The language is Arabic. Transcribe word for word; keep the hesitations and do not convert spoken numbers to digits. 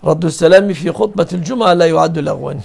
رد السلام في خطبة الجمعة لا يعد لغوا.